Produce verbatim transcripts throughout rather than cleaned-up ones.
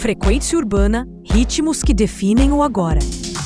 Frequência urbana, ritmos que definem o agora.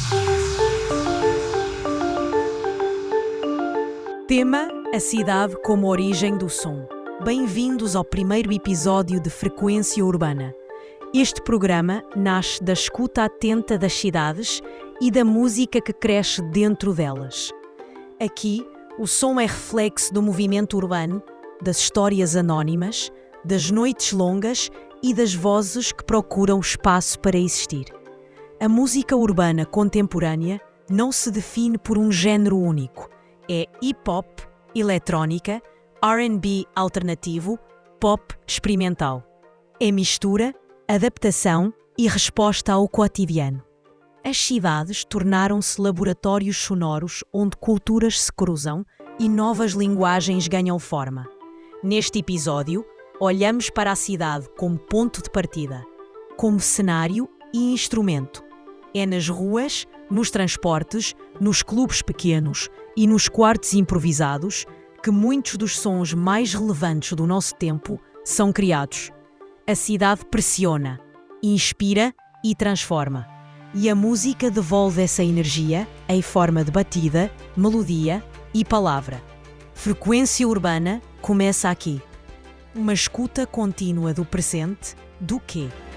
Tema: a cidade como origem do som. Bem-vindos ao primeiro episódio de Frequência Urbana. Este programa nasce da escuta atenta das cidades e da música que cresce dentro delas. Aqui, o som é reflexo do movimento urbano, das histórias anónimas, das noites longas e das vozes que procuram espaço para existir. A música urbana contemporânea não se define por um género único. É hip-hop, eletrónica, R and B alternativo, pop experimental. É mistura, adaptação e resposta ao cotidiano. As cidades tornaram-se laboratórios sonoros onde culturas se cruzam e novas linguagens ganham forma. Neste episódio, olhamos para a cidade como ponto de partida, como cenário e instrumento. É nas ruas, nos transportes, nos clubes pequenos e nos quartos improvisados que muitos dos sons mais relevantes do nosso tempo são criados. A cidade pressiona, inspira e transforma. E a música devolve essa energia em forma de batida, melodia e palavra. Frequência Urbana começa aqui. Uma escuta contínua do presente, do quê?